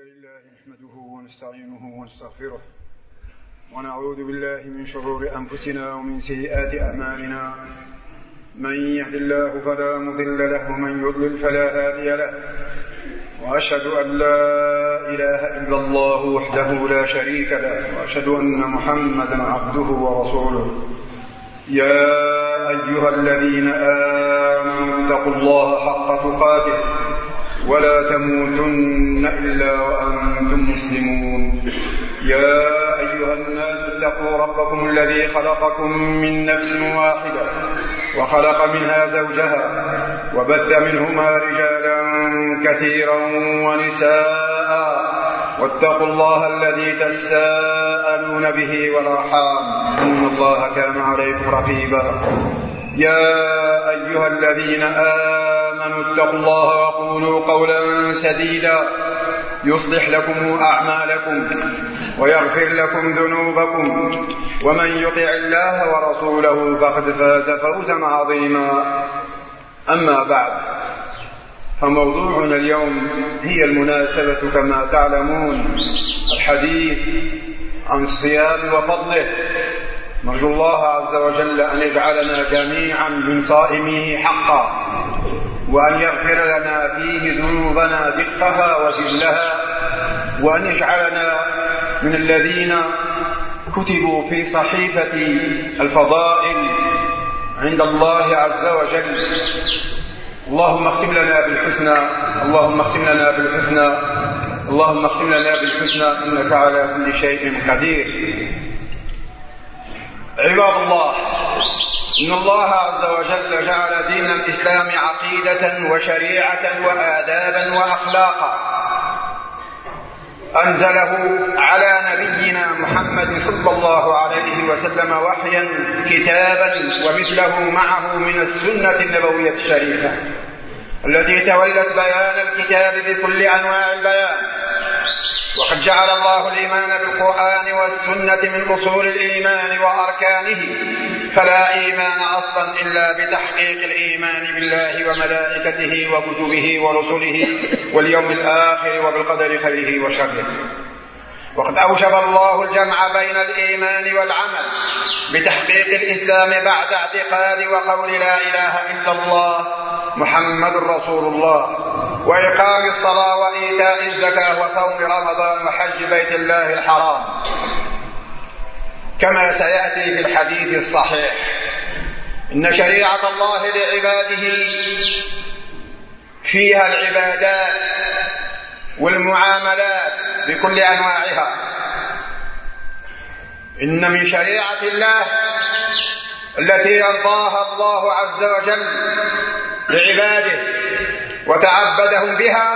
لله نحمده ونستعينه ونستغفره ونعوذ بالله من شرور أنفسنا ومن سيئات أعمالنا. من يهد الله فلا مضل له ومن يضلل فلا هادي له، وأشهد أن لا إله إلا الله وحده لا شريك له، وأشهد أن محمدا عبده ورسوله. يا أيها الذين آمنوا اتقوا الله حق تقاته ولا تموتن إلا وأنتم مسلمون. يا أيها الناس اتقوا ربكم الذي خلقكم من نفس واحدة وخلق منها زوجها وبث منهما رجالا كثيرا ونساء، واتقوا الله الذي تساءلون به والأرحام إن الله كان عليكم رقيبا. يا أيها الذين آمنوا اتقوا الله وقولوا قولا سديدا يصلح لكم أعمالكم ويغفر لكم ذنوبكم، ومن يطع الله ورسوله فقد فاز فوزا عظيما. أما بعد، فموضوعنا اليوم هي المناسبة كما تعلمون الحديث عن الصيام وفضله. نرجو الله عز وجل أن يجعلنا جميعا من صائميه حقا، وأن يغفر لنا فيه ذنوبنا دقها وجلها، وأن يجعلنا من الذين كتبوا في صحيفة الفضائل عند الله عز وجل. اللهم اختم لنا بالحسنى، اللهم اختم لنا بالحسنى، اللهم اختم لنا بالحسنى، إنك على كل شيء قدير. عباد الله، إن الله عز وجل جعل دين الإسلام عقيدة وشريعة وآدابا وأخلاقا، أنزله على نبينا محمد صلى الله عليه وسلم وحيا كتابا، ومثله معه من السنة النبوية الشريفة التي تولت بيان الكتاب بكل أنواع البيان. وقد جعل الله الإيمان بالقرآن والسنة من أصول الإيمان وأركانه، فلا إيمان أصلا إلا بتحقيق الإيمان بالله وملائكته وكتبه ورسله واليوم الآخر وبالقدر خيره وشره. وقد أوجب الله الجمع بين الإيمان والعمل بتحقيق الإسلام بعد اعتقاد وقول لا إله إلا الله محمد رسول الله، وإقام الصلاة وإيتاء الزكاة وصوم رمضان وحج بيت الله الحرام، كما سيأتي في الحديث الصحيح. إن شريعة الله لعباده فيها العبادات والمعاملات بكل أنواعها. إن من شريعة الله التي يرضاها الله عز وجل لعباده وتعبدهم بها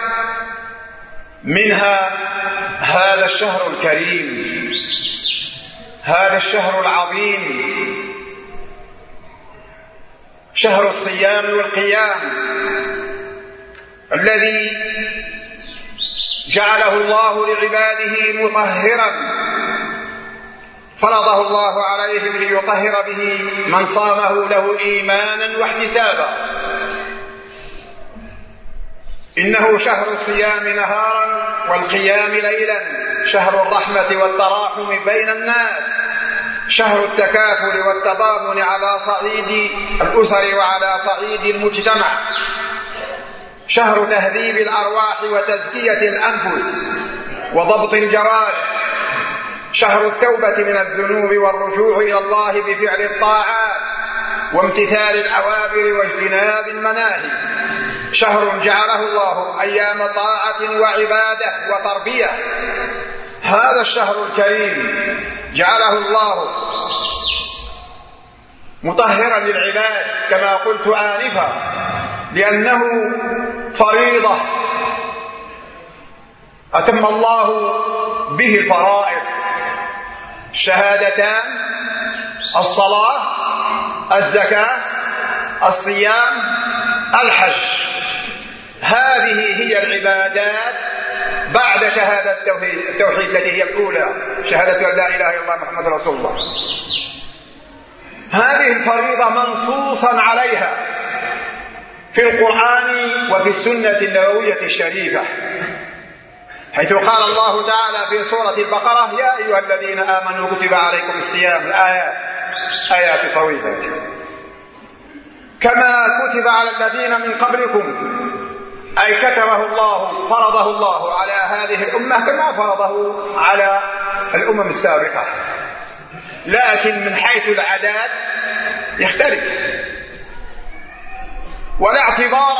منها هذا الشهر الكريم، هذا الشهر العظيم، شهر الصيام والقيام الذي جعله الله لعباده مطهرا، فرضه الله عليهم ليطهر به من صامه له إيمانا واحتسابا. إنه شهر الصيام نهارا والقيام ليلا، شهر الرحمة والتراحم بين الناس، شهر التكافل والتضامن على صعيد الأسر وعلى صعيد المجتمع، شهر تهذيب الأرواح وتزكية الأنفس وضبط الجوارح، شهر التوبة من الذنوب والرجوع إلى الله بفعل الطاعات وامتثال الأوامر واجتناب المناهي، شهر جعله الله أيام طاعة وعبادة وتربية. هذا الشهر الكريم جعله الله مطهرا للعباد كما قلت آنفا، لأنه فريضة أتم الله به الفرائض، الشهادتان، الصلاة، الزكاة، الصيام، الحج. هذه هي العبادات بعد شهادة التوحيد التي هي الأولى، شهادة أن لا إله إلا الله محمد رسول الله. هذه الفريضة منصوصا عليها في القرآن وفي السنة النبوية الشريفة، حيث قال الله تعالى في سورة البقرة: يا أيها الذين آمنوا كتب عليكم الصيام. الآيات آيات طويلة. كما كتب على الذين من قبلكم، أي كتبه الله، فرضه الله على هذه الأمة كما فرضه على الأمم السابقة، لكن من حيث العدد يختلف. ولا اعتبار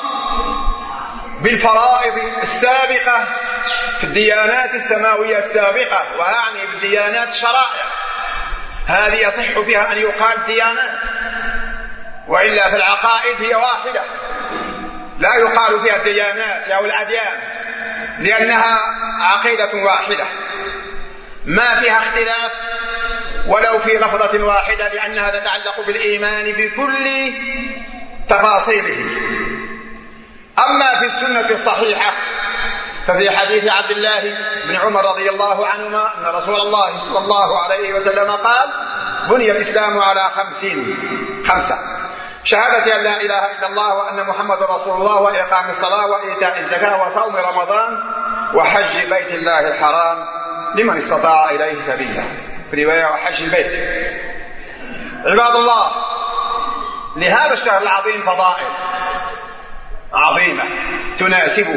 بالفرائض السابقة في الديانات السماوية السابقة، وأعني بالديانات الشرائع، هذه يصح فيها أن يقال ديانات، وإلا في العقائد هي واحدة، لا يقال فيها الديانات أو الأديان، لأنها عقيدة واحدة ما فيها اختلاف ولو في لفظة واحدة، لأنها تتعلق بالإيمان بكل تفاصيله. أما في السنة الصحيحة ففي حديث عبد الله بن عمر رضي الله عنهما أن رسول الله صلى الله عليه وسلم قال: بني الإسلام على 5: شهادة أن لا إله إلا الله وأن محمد رسول الله، وإقام الصلاة، وإيتاء الزكاة، وصوم رمضان، وحج بيت الله الحرام لمن استطاع إليه سبيلا، في رواية وحج البيت. عباد الله، لهذا الشهر العظيم فضائل عظيمة تناسبه.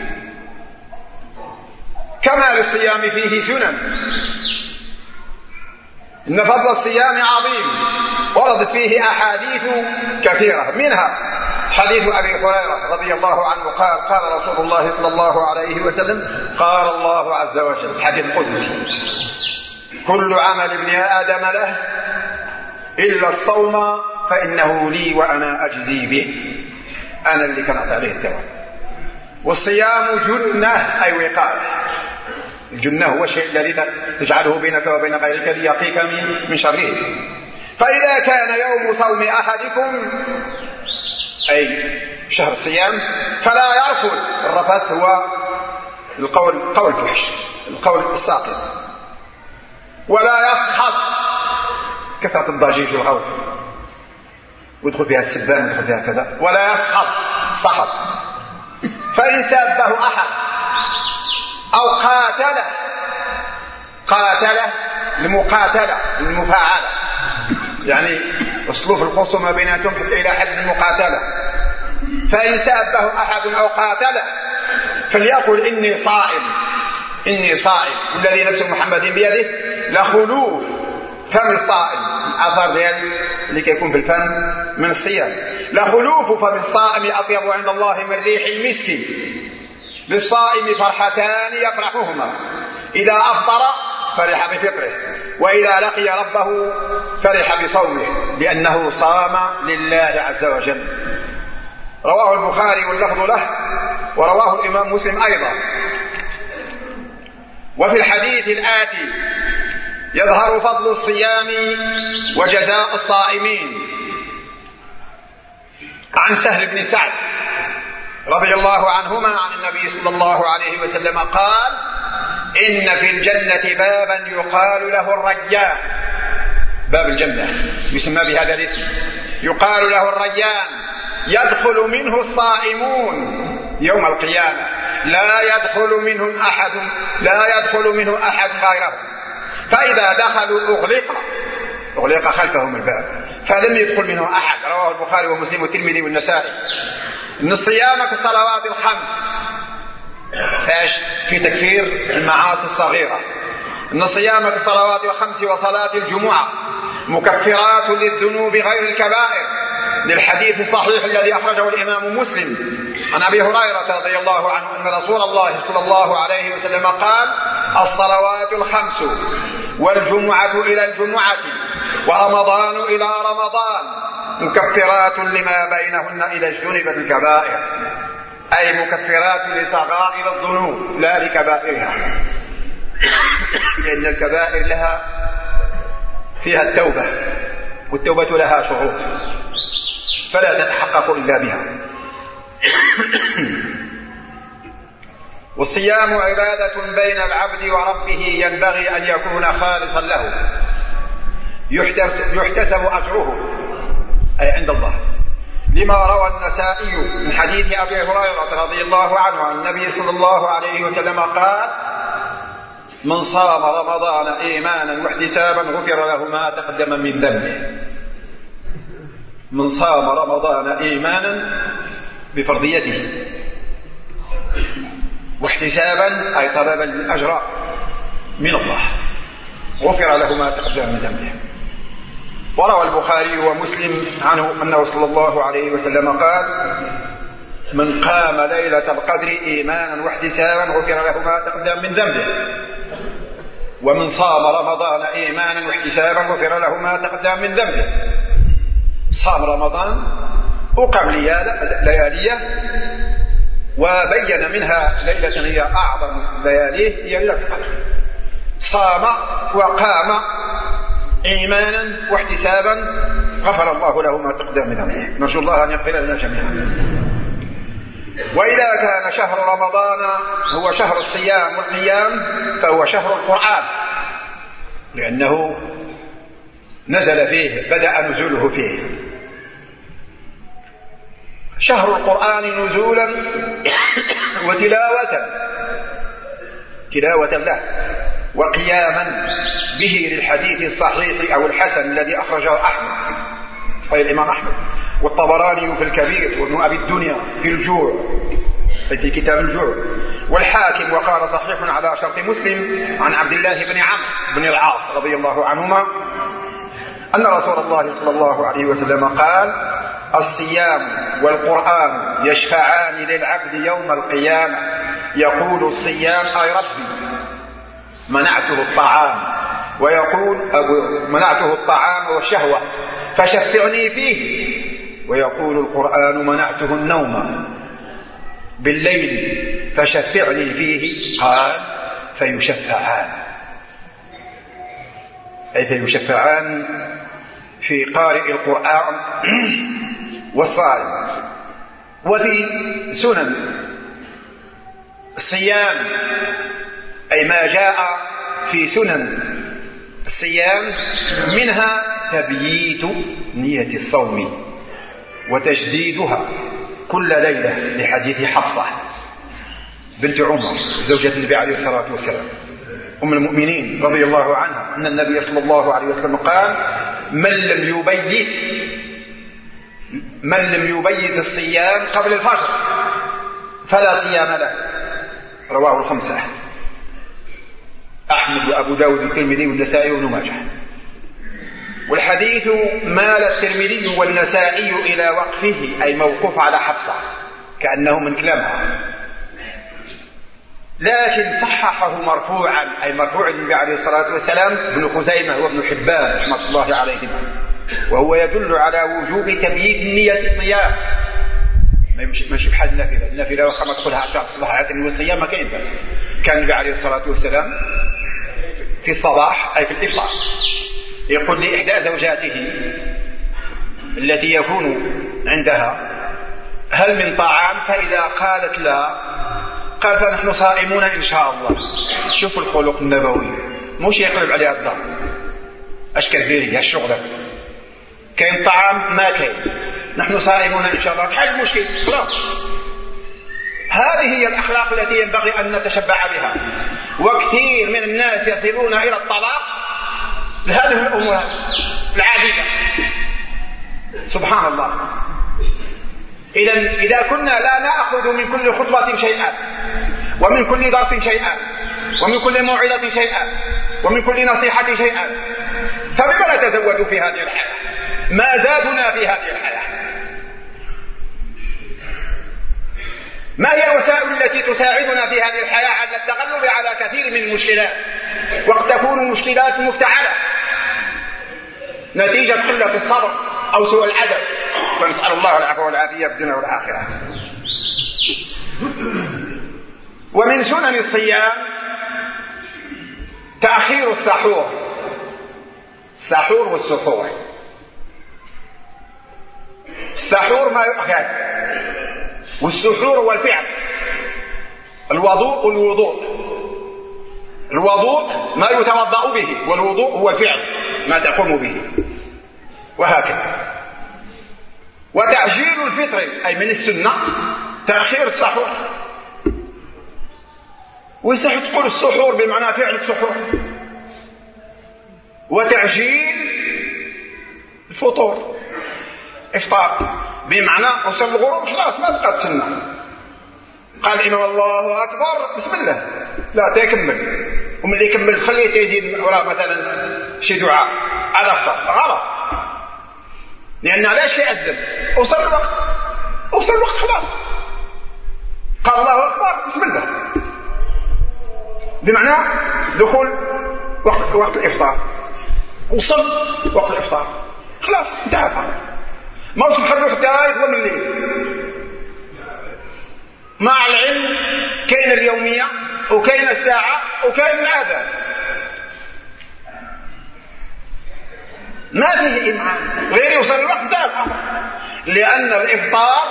كما للصيام فيه سنن، إن فضل الصيام عظيم، وردت فيه أحاديث كثيرة، منها حديث أبي هريرة رضي الله عنه قال: قال رسول الله صلى الله عليه وسلم: قال الله عز وجل، حديث قدسي: كل عمل ابن آدم له إلا الصوم فإنه لي وأنا أجزي به، أنا اللي كانت عليه الثواب. والصيام جنة، أي وقاية. الجنة هو الشيء الذي تجعله بينك وبين غيرك ليقيك من شره. فإذا كان يوم صوم أحدكم، أي شهر الصيام، فلا يرفض. الرفث هو قول الفحش، القول الساقط. ولا يصحب، كثرة الضجيج في الغوث، ويدخل فيها السبان، يدخل فيها كذا. ولا يصحب صحب. فإن سابه أحد أو قاتله المقاتلة المفاعلة، يعني أسلوب الخصومة بيناتهم إلى حد المقاتلة. فإن سابه أحد أو قاتله فليقل: إني صائم، إني صائم، والذي نفس محمد بيده لخلوف فم الصائم، الأثر اللي كيكون في الفم من الصيام، لخلوف فم الصائم أطيب عند الله من ريح المسك. للصائم فرحتان يفرحهما: إذا أفطر فرح بفطره، وإذا لقي ربه فرح بصومه، لأنه صام لله عز وجل. رواه البخاري واللفظ له، ورواه الإمام مسلم أيضا. وفي الحديث الآتي يظهر فضل الصيام وجزاء الصائمين. عن سهل بن سعد رضي الله عنهما عن النبي صلى الله عليه وسلم قال: إن في الجنة بابا يقال له الريان، باب الجنة يسمى بهذا الاسم، يقال له الريان، يدخل منه الصائمون يوم القيامة، لا يدخل منه أحد غيرهم، فإذا دخلوا أغلق خلفهم الباب فلم يدخل منه أحد. رواه البخاري ومسلم والترمذي والنسائي. إن الصيام كالصلوات الخمس، في تكفير المعاصي الصغيرة. إن الصيام كالصلوات الخمس وصلاة الجمعة مكفرات للذنوب غير الكبائر، للحديث الصحيح الذي أخرجه الإمام مسلم عن أبي هريرة رضي الله عنه أن رسول الله صلى الله عليه وسلم قال: الصلوات الخمس والجمعة إلى الجمعة ورمضان إلى رمضان مكفرات لما بينهن إذا اجتنبت الكبائر، أي مكفرات لصغائر الذنوب لا لكبائرها، لأن الكبائر فيها التوبة، والتوبة لها شروط فلا تتحقق إلا بها. والصيام عبادة بين العبد وربه ينبغي أن يكون خالصا له، يحتسب أجره أي عند الله، لما روى النسائي من حديث أبي هريرة رضي الله عنه عن النبي صلى الله عليه وسلم قال: من صام رمضان إيمانا واحتسابا غفر له ما تقدم من ذنبه. من صام رمضان إيمانا بفرضيته واحتسابا أي طلب الأجر من الله غفر له ما تقدم من ذنبه. وروى البخاري ومسلم عنه أنه صلى الله عليه وسلم قال: من قام ليلة القدر إيمانا واحتسابا غفر له ما تقدم من ذنبه. ومن صام رمضان إيمانا واحتسابا غفر له ما تقدم من ذنبه. صام رمضان وقام لياليه وبين منها ليلة هي أعظم لياليه هي ليلة القدر. صام وقام إيمانا واحتسابا غفر الله له ما تقدم من ذنبه. نرجو الله أن يغفر لنا جميعا. وإذا كان شهر رمضان هو شهر الصيام والقيام فهو شهر القرآن، لأنه نزل فيه، بدأ نزوله فيه. شهر القرآن نزولا تلاوة له وقياما به للحديث الصحيح أو الحسن الذي أخرجه أحمد أي الإمام أحمد والطبراني في الكبير وابن أبي الدنيا في الجوع في كتاب الجوع والحاكم وقال صحيح على شرط مسلم عن عبد الله بن عمرو بن العاص رضي الله عنهما أن رسول الله صلى الله عليه وسلم قال: الصيام والقرآن يشفعان للعبد يوم القيامة يقول الصيام: أي ربي منعته الطعام، ويقول منعته الطعام والشهوة فشفعني فيه، ويقول القرآن: منعته النوم بالليل فشفعني فيه. قال: فيشفعان أي فيشفعان في قارئ القرآن والصائم. وفي سنن الصيام أي ما جاء في سنن الصيام منها تبييت نية الصوم وتجديدها كل ليلة لحديث حفصة بنت عمر زوجة النبي عليه الصلاة والسلام أم المؤمنين رضي الله عنها أن النبي صلى الله عليه وسلم قال: من لم يبيت الصيام قبل الفجر فلا صيام له. رواه الخمسة: أحمد وأبو داود والترمذي والنسائي وابن ماجه. والحديث مال الترمذي والنسائي إلى وقفه أي موقوف على حفصة كأنه من كلامها، لكن صححه مرفوعا أي مرفوع النبي عليه الصلاة والسلام ابن خزيمة وابن حبان رحمة الله عليهم، وهو يدل على وجوب تبييت النية الصيام. ماشي بحال النافلة وخا ما تقولها حتى الصباح عاد الصيام ما كاين بس. كان النبي عليه الصلاة والسلام في الصباح أي في الإفطار يقول لإحدى زوجاته التي يكون عندها: هل من طعام؟ فإذا قالت لا قال: فنحن صائمون إن شاء الله. شوفوا الخلق النبوي، مش يقلب عليها الضرب. اش كديري الشغل كاين طعام ما كاين، نحن صائمون إن شاء الله، حل المشكل خلاص. هذه هي الأخلاق التي ينبغي أن نتشبع بها. وكثير من الناس يصلون إلى الطلاق لهذه الأمور العادية. سبحان الله. إذا كنا لا نأخذ من كل خطبة شيئا، ومن كل درس شيئا، ومن كل موعظة شيئا، ومن كل نصيحة شيئا، فبما نتزود في هذه الحياة؟ ما زادنا في هذه الحياة؟ ما هي الوسائل التي تساعدنا في هذه الحياة على التغلب على كثير من المشكلات؟ وقد تكون مشكلات مفتعلة نتيجة قلة الصبر أو سوء الأدب، ونسأل الله العفو والعافية في الدنيا والآخرة. ومن سنن الصيام تأخير السحور والسحور. السحور ما يؤكل، والسحور هو الفعل. الوضوء الوضوء ما يتوضأ به، والوضوء هو الفعل ما تقوم به، وهكذا. وتعجيل الفطر أي من السنة تأخير السحور. ويصح تقول السحور بمعنى فعل السحور، وتعجيل الفطور إفطار بمعنى وصل الغروب خلاص ما بقى تسنى. قال الإمام الله أكبر بسم الله لا تكمل، ومن اللي يكمل خليه تيزيد وراء مثلا شي دعاء على أفطر غلط، لأن علاش يأذن وصل الوقت خلاص. قال الله أكبر بسم الله بمعنى دخول وقت الإفطار، وصل وقت الإفطار خلاص انتهى. ما وش نخلوه حتى يطلع من الليل. مع العلم كاين اليومية وكاين الساعة وكاين العادة، ما فيه إمعان غير يوصل الوقت انتهى الأمر، لأن الإفطار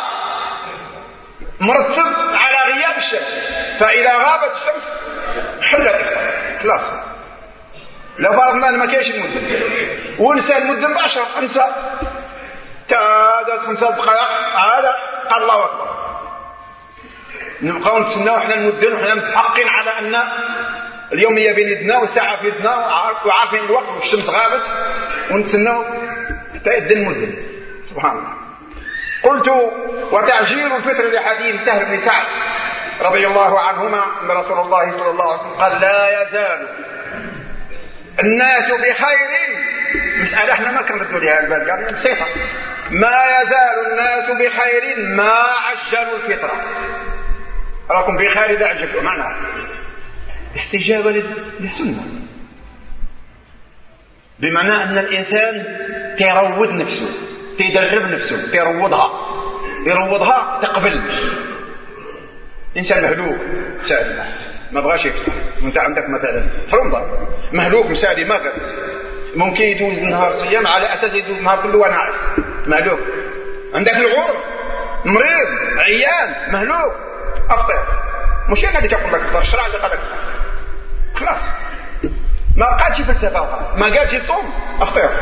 مرتب على غياب الشمس، فإذا غابت الشمس حل الإفطار خلاص. لو فرضنا ما كاينش المدة ونسى المدة مباشرة انسى تادس 5 دقائق هذا قال الله أكبر، نبقاو نتسناو حنا المدن وحنا متحقين على أن اليومية بين يدنا والساعة في يدنا وعارفين الوقت والشمس غابت ونتسناو حتى يدن المدن. سبحان الله. قلت وتعجيل الفطر لحديث سهل بن سعد رضي الله عنهما أن رسول الله صلى الله عليه وسلم قال لا يزال الناس بخير. مسألة احنا ما كنردوا لها البال قال بسيطة، ما يزال الناس بخير ما عجلوا الفطرة. راكم بخير إذا عجلتوا، معنى استجابة للسنة، بمعنى أن الإنسان تيروض نفسه تيدرب نفسه يروضها تقبل. إنسان مهلوك سادي ما بغاش يفتح، وانت عندك مثلا فرنضة مهلوك مسادي ما قدر ممكن يدوز النهار صيام على أساس يدوز النهار كله وناعس مهلوك. عندك العور مريض عيان مهلوك أفطر، مش أنا اللي تقول لك افطر، الشرع اللي قال لك خلاص ما قالش فلسفة، ما قالش تصوم أفطر.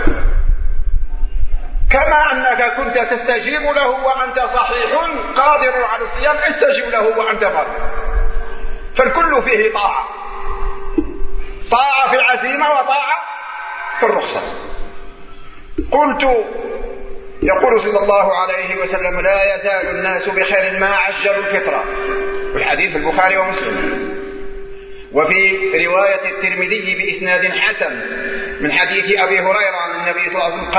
كما أنك كنت تستجيب له وأنت صحيح قادر على الصيام استجيب له وأنت مريض، فالكل فيه طاعة في العزيمة وطاعة في الرخصة. قلت يقول صلى الله عليه وسلم لا يزال الناس بخير ما عجلوا الفطرة، والحديث في البخاري ومسلم. وفي رواية الترمذي بإسناد حسن من حديث أبي هريرة عن النبي صلى الله عليه وسلم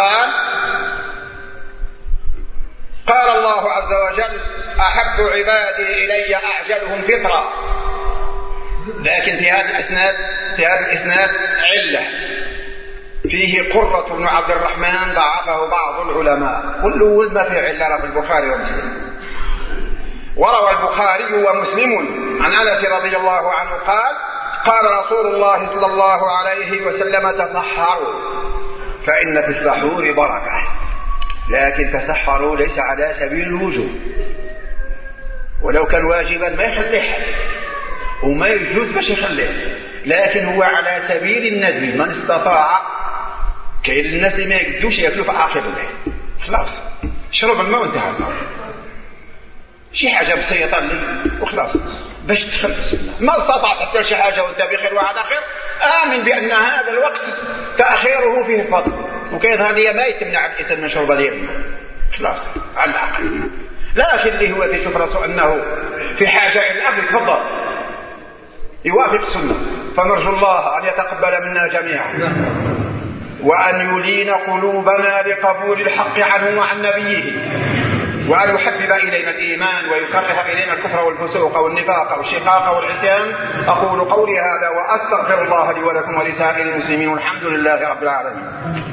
قال الله عز وجل أحب عبادي إلي أعجلهم فطرة. لكن في هذا الإسناد علة فيه قرة بن عبد الرحمن ضعفه بعض العلماء، كل ما فيه علة في البخاري ومسلم. وروى البخاري ومسلم عن أنس رضي الله عنه قال رسول الله صلى الله عليه وسلم تصحروا فإن في السحور بركة، لكن تسحروا ليس على سبيل الوجوب، ولو كان واجبا ما يخليه وما يجوز باش يخليه، لكن هو على سبيل الندب من استطاع. كاين الناس اللي ما يقدوش ياكلوا في آخر الليل خلاص شرب الماء وانتهى الماء، شي حاجة بسيطة لي وخلاص باش تدخل في السنة. ما استطعت حتى شي حاجة وانت بخير وعلى خير، آمن بأن هذا الوقت تأخيره فيه الفضل، وكاين هذه ما يتمنع الإنسان من شرب الماء خلاص على الأقل. لكن اللي هو تشوف راسه أنه في حاجة إلى الأكل تفضل يوافق السنة. فنرجو الله أن يتقبل منا جميعا وأن يلين قلوبنا لقبول الحق عنه وعن نبيه، وأن يحبب إلينا الإيمان ويكره إلينا الكفر والفسوق والنفاق والشقاق والعصيان. أقول قولي هذا وأستغفر الله لي ولكم ولسائر المسلمين، والحمد لله رب العالمين.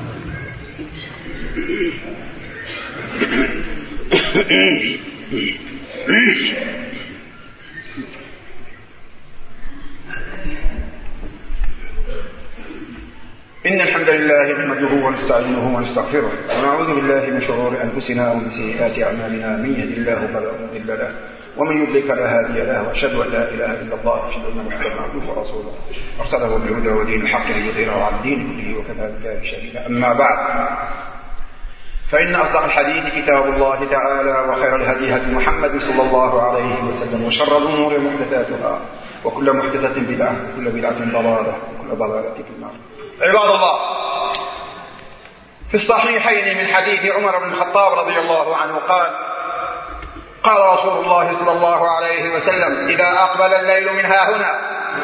إن الحمد لله نحمده ونستعينه ونستغفره ونعوذ بالله من شرور أنفسنا ومن سيئات أعمالنا، من يهد الله فلا مضل له ومن يضلل فلا هادي له، وأشهد أن لا إله إلا الله وأشهد أن محمدا عبده ورسوله أرسله بالهدى ودين الحق ليظهره على الدين كله وكفى بالله شهيدا. أما بعد، فإن أصدق الحديث كتاب الله تعالى، وخير الهدي هدي محمد صلى الله عليه وسلم، وشر الأمور محدثاتها، وكل محدثة بدعة، وكل بدعة ضلالة، وكل ضلالة في النار. عباد الله، في الصحيحين من حديث عمر بن الخطاب رضي الله عنه قال رسول الله صلى الله عليه وسلم: إذا أقبل الليل من هاهنا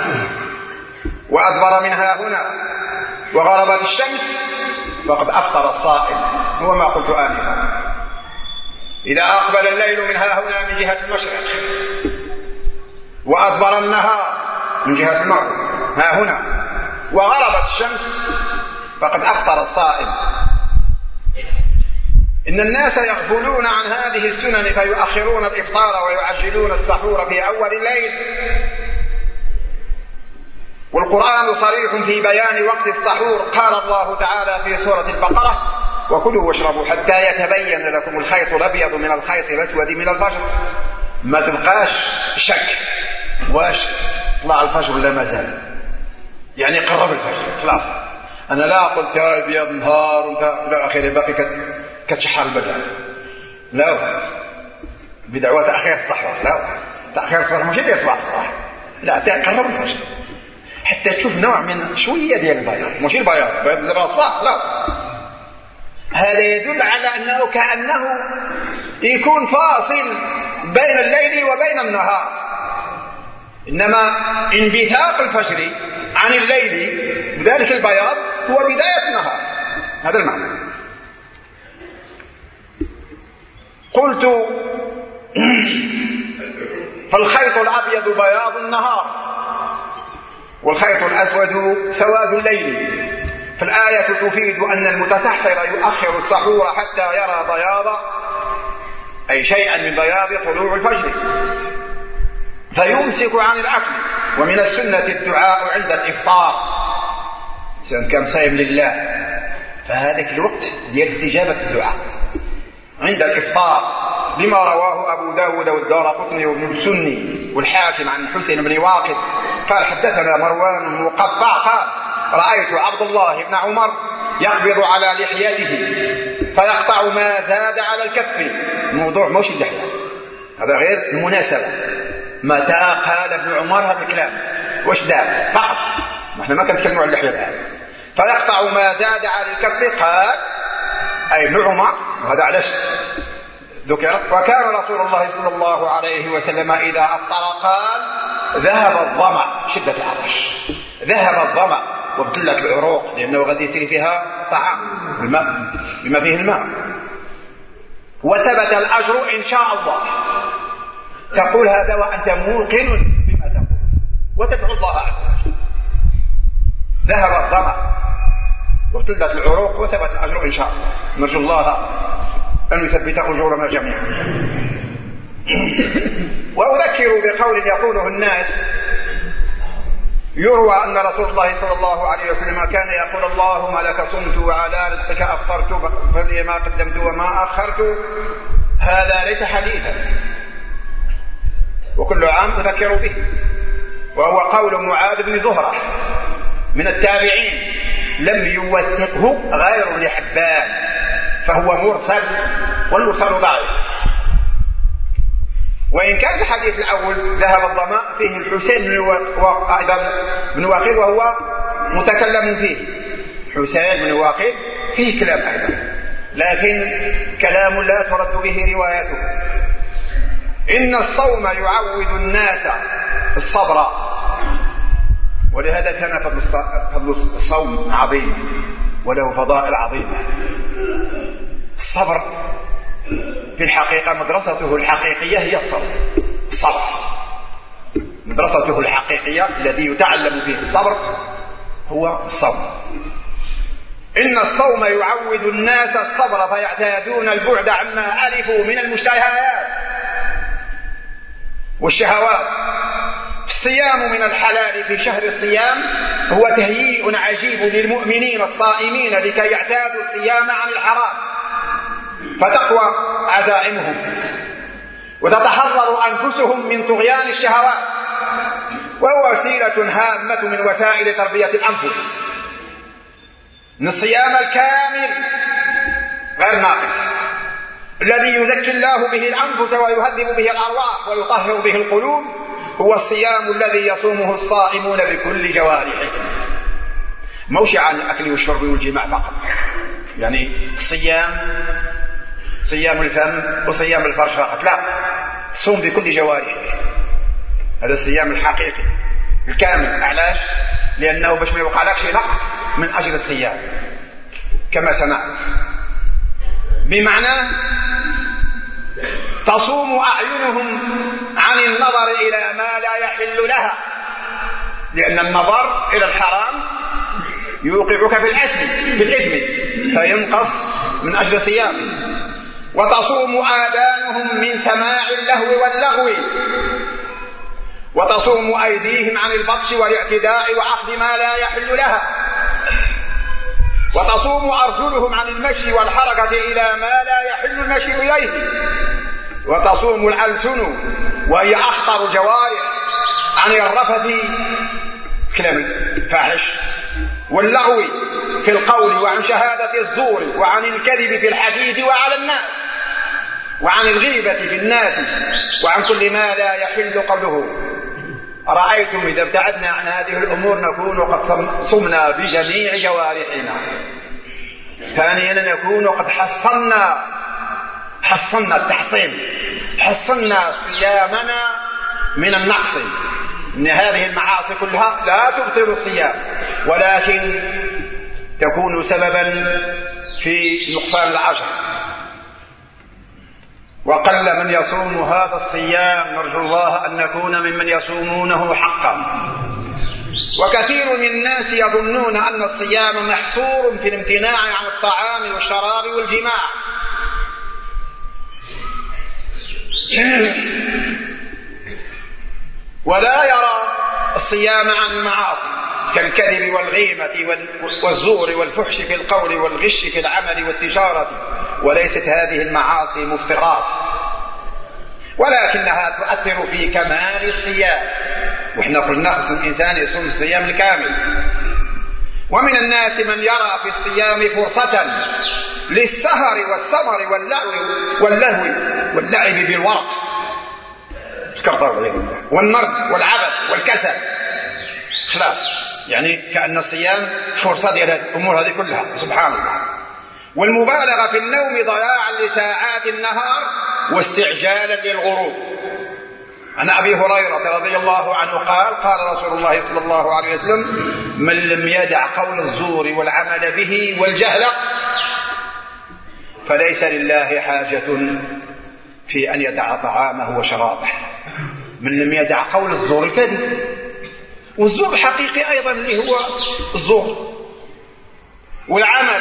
وأدبر من هاهنا وغربت الشمس فقد أفطر الصائم. هو ما قلت آنفا: إذا أقبل الليل من هاهنا من جهة المشرق وأدبر النهار من جهة المغرب هاهنا وغربت الشمس فقد أفطر الصائم. إن الناس يغفلون عن هذه السنن فيؤخرون الإفطار ويعجلون السحور في أول الليل، والقرآن صريح في بيان وقت السحور. قال الله تعالى في سورة البقرة: وكلوا واشربوا حتى يتبين لكم الخيط الأبيض من الخيط الأسود من الفجر. ما تبقاش شك واش طلع الفجر ولا ما زال، يعني قرب الفجر خلاص. أنا لا قلت يا أبيض نهار وانت إلى آخره باقي كتشحر البدع، لا، بدعوة تأخير الصحوة، لا، تأخير الصحوة مش يصبح الصباح، لا، تقرب الفجر حتى تشوف نوع من شوية ديال البياض، مش البياض بيض زر الصباح خلاص. هذا يدل على أنه كأنه يكون فاصل بين الليل وبين النهار، إنما انبثاق الفجر عن الليل بذلك البياض هو بداية النهار، هذا المعنى. قلت: فالخيط الأبيض بياض النهار والخيط الأسود سواد الليل. فالآية تفيد أن المتسحر يؤخر السحور حتى يرى بياض، أي شيئا من بياض طلوع الفجر، فيمسك عن الأكل. ومن السنة الدعاء عند الإفطار، سواء كان صائم لله فهذاك الوقت ديال استجابة الدعاء عند الإفطار، لما رواه أبو داود والدارقطني وابن السني والحاكم عن حسين بن واقد قال: حدثنا مروان المقطع قال: رأيت عبد الله بن عمر يقبض على لحيته فيقطع ما زاد على الكف. الموضوع مش اللحية، هذا غير المناسبة. متى قال ابن عمر هذا الكلام؟ واش دار فقط؟ نحن ما كنتكلموا عن اللحية الآن. فيقطع ما زاد على الكف، قال أي ابن عمر، وهذا علاش ذكر. وكان رسول الله صلى الله عليه وسلم إذا أفطر قال: ذهب الظمأ، شدة العطش، ذهب الظمأ وابتلت العروق، لأنه غادي يصير فيها طعام الماء بما فيه الماء، وثبت الأجر إن شاء الله. تقول هذا وأنت موقن بما تقول وتدعو الله عز وجل. ذهب الظمأ وابتلت العروق وثبت الأجر إن شاء الله. نرجو الله أن يثبت أجورنا جميعا. وأذكر بقول يقوله الناس: يروى أن رسول الله صلى الله عليه وسلم كان يقول: اللهم لك صمت وعلى رزقك أفطرت فلي ما قدمت وما أخرت. هذا ليس حديثا، وكل عام أذكر به، وهو قول معاذ بن زهرة من التابعين، لم يوثقه غير ابن حبان، فهو مرسل، والمرسل ضعيف. وإن كان الحديث الأول ذهب الظمأ فيه الحسين بن واقد وهو متكلم فيه، حسين بن واقد فيه كلام أيضا، لكن كلام لا ترد به روايته. إن الصوم يعود الناس الصبر، ولهذا كان فضل الصوم عظيم وله فضائل عظيمة. الصبر في الحقيقة مدرسته الحقيقية هي الصبر، مدرسته الحقيقية الذي يتعلم فيه الصبر هو الصوم. إن الصوم يعود الناس الصبر فيعتادون البعد عما ألفوا من المشتهيات والشهوات. الصيام من الحلال في شهر الصيام هو تهيئ عجيب للمؤمنين الصائمين لكي يعتادوا الصيام عن الحرام، فتقوى عزائمهم وتتحرر أنفسهم من طغيان الشهوات، وهو وسيلة هامة من وسائل تربية الأنفس. إن الصيام الكامل غير ناقص، الذي يزكي الله به الأنفس ويهذب به الأرواح ويطهر به القلوب، هو الصيام الذي يصومه الصائمون بكل جوارحهم، موش عن الأكل والشرب والجماع فقط. يعني صيام الفم وصيام الفرج فقط، لا، صوم بكل جوارحك، هذا الصيام الحقيقي الكامل. علاش؟ لأنه باش ما يوقعلكش نقص من أجل الصيام كما سمعت، بمعنى تصوم أعينهم عن النظر إلى ما لا يحل لها، لأن النظر إلى الحرام يوقعك في الإثم فينقص من أجل صيامه. وتصوم آذانهم من سماع اللهو واللغو، وتصوم أيديهم عن البطش والاعتداء وأخذ ما لا يحل لها، وتصوم أرجلهم عن المشي والحركة إلى ما لا يحل المشي إليه، وتصوم الألسن وهي أخطر جوارح عن الرفث كلام الفاحش واللغو في القول، وعن شهادة الزور، وعن الكذب في الحديث وعلى الناس، وعن الغيبة في الناس، وعن كل ما لا يحل قوله. أرأيتم إذا ابتعدنا عن هذه الأمور نكون قد صمنا بجميع جوارحنا. ثانيا نكون قد حصنا التحصين، حصنا صيامنا من النقص، إن هذه المعاصي كلها لا تبطل الصيام ولكن تكون سببا في نقصان الأجر. وقل من يصوم هذا الصيام، نرجو الله أن نكون ممن يصومونه حقا. وكثير من الناس يظنون أن الصيام محصور في الامتناع عن الطعام والشراب والجماع، ولا يرى الصيام عن المعاصي كالكذب والغيمة والزور والفحش في القول والغش في العمل والتجارة. وليست هذه المعاصي مفترات، ولكنها تؤثر في كمال الصيام، وإحنا قلنا خص الإنسان يصوم الصيام الكامل. ومن الناس من يرى في الصيام فرصة للسهر والسمر واللهو واللعب بالورق والنرد والعبث والكسل، خلاص، يعني كأن الصيام فرصة ديال الأمور هذه كلها، سبحان الله. والمبالغة في النوم ضياعا لساعات النهار واستعجالا للغروب. عن أبي هريرة رضي الله عنه قال: قال رسول الله صلى الله عليه وسلم: من لم يدع قول الزور والعمل به والجهل فليس لله حاجة في أن يدع طعامه وشرابه. من لم يدع قول الزور، الكذب، والزور حقيقي أيضا اللي هو الزور، والعمل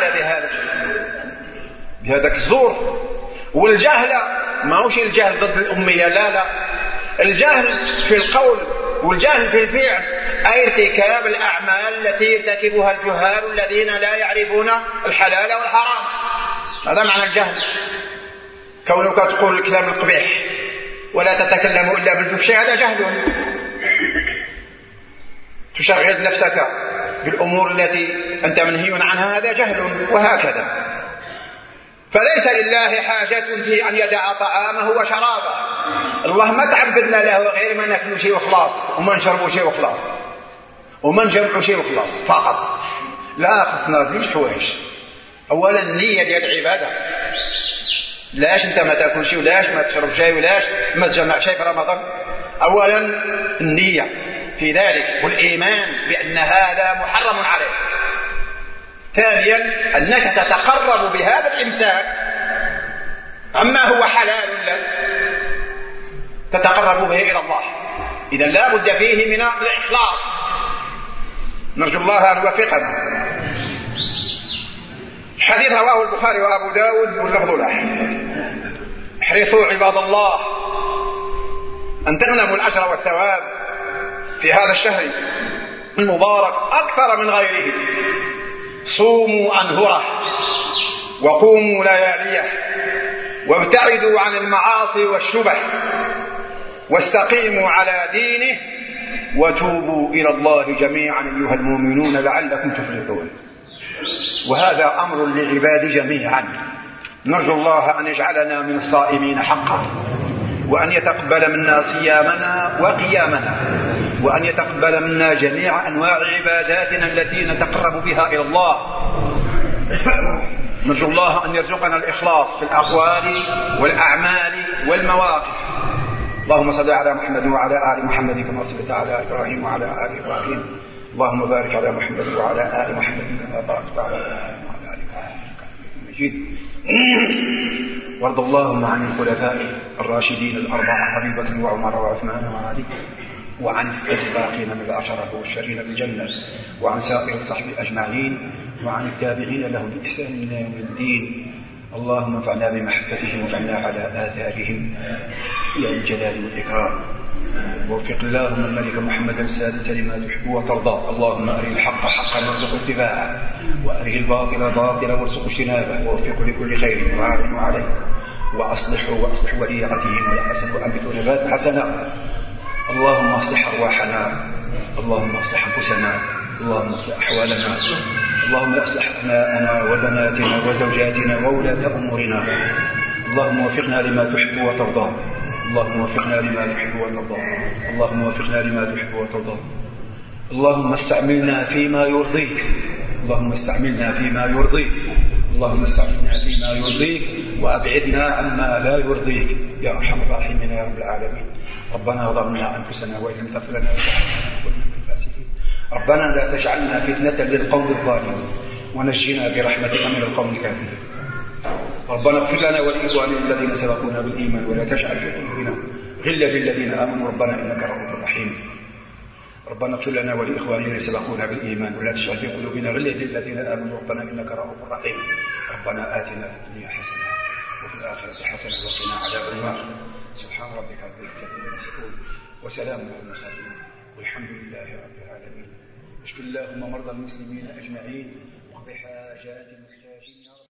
بهذاك الزور، والجهل ما هوش الجهل ضد الأمية، لا، الجهل في القول والجهل في الفعل، أي ارتكاب الأعمال التي يرتكبها الجهال الذين لا يعرفون الحلال والحرام. هذا معنى الجهل، كونك تقول الكلام القبيح ولا تتكلم إلا بالفحش، هذا جهل. تشغل نفسك بالأمور التي أنت منهي عنها، هذا جهل، وهكذا. فليس لله حاجة في أن يدع طعامه وشرابه. الله ما تعبدنا له غير ما ناكلوا شيء وخلاص، وما نشربوا شيء وخلاص، وما نجمعوا شيء وخلاص فقط. لا، خصنا فيش حوايج. أولا النية ديال العبادة، لاش أنت ما تاكل شيء، ولاش ما تشرب شيء، ولاش ما تجمع شيء في رمضان. أولا النية في ذلك والإيمان بأن هذا محرم عليك. ثانيا أنك تتقرب بهذا الإمساك عما هو حلال لك، تتقرب به إلى الله. إذا لا بد فيه من الإخلاص، نرجو الله أن يوفقنا. الحديث رواه البخاري وأبو داود واللفظ له. احرصوا عباد الله أن تغنموا الأجر والثواب في هذا الشهر المبارك أكثر من غيره. صوموا أنهره وقوموا لياليه، وابتعدوا عن المعاصي والشبه، واستقيموا على دينه، وتوبوا إلى الله جميعا أيها المؤمنون لعلكم تفلحون. وهذا أمر للعباد جميعا، نرجو الله أن يجعلنا من الصائمين حقا، وأن يتقبل منا صيامنا وقيامنا، وأن يتقبل منا جميع أنواع عباداتنا التي نتقرب بها إلى الله. نرجو الله أن يرزقنا الإخلاص في الأقوال والأعمال والمواقف. اللهم صل على محمد وعلى آل محمد كما صليت على إبراهيم وعلى آل إبراهيم. اللهم بارك على محمد وعلى آل محمد كما باركت على إبراهيم وعلى آل إبراهيم إنك حميد مجيد. وارض اللهم عن الخلفاء الراشدين الأربعة أبي بكر وعمر وعثمان وعلي، وعن السابقين من العشرة والشرين بالجنة، وعن سائر الصحب أجمعين، وعن التابعين لهم بإحسان إلى يوم الدين. اللهم انفعنا بمحبتهم وجعلنا على آثارهم يا الجلال والإكرام. ووفق اللهم الملك محمد السادس لما تحب وترضى. اللهم أرنا الحق حقا وارزق اتباعه، وأرنا الباطل باطلا وارزق اجتنابه، ووفقه لكل خير وعافه عليه، وأصلح وليعتهم ولا حسن وأنبت نبات حسنا. اللهم أصلح أرواحنا، اللهم أصلح أنفسنا، اللهم أصلح أحوالنا، اللهم أصلح أبناءنا وبناتنا وزوجاتنا وولاة أمورنا. اللهم وفقنا لما تحب وترضى، اللهم وفقنا لما تحب وترضى، اللهم وفقنا لما تحب وترضى. اللهم استعملنا فيما يرضيك، اللهم استعملنا فيما يرضيك، اللهم استعملنا فيما يرضيك وأبعدنا عما لا يرضيك يا أرحم الراحمين يا رب العالمين. ربنا ظلمنا أنفسنا وإن لم تغفر لنا وترحمنا من الفاسقين. ربنا لا تجعلنا فتنة للقوم الظالمين، ونجنا برحمتك من القوم الكافرين. ربنا اغفر لنا ولإخواننا الذين سبقونا بالإيمان، ولا تجعل في قلوبنا غلا للذين آمنوا ربنا إنك رؤوف رحيم. ربنا اغفر لنا ولإخواننا الذين سبقونا بالإيمان، ولا تجعل في قلوبنا غلا للذين آمنوا ربنا إنك رؤوف رحيم. ربنا آتنا في الدنيا حسنة وفي الآخرة حسنة وقنا عذاب النار. سبحان ربك رب العزة عما يصفون وسلام على المرسلين والحمد لله رب العالمين. اشف اللهم مرضى المسلمين أجمعين واقض حاجات المحتاجين.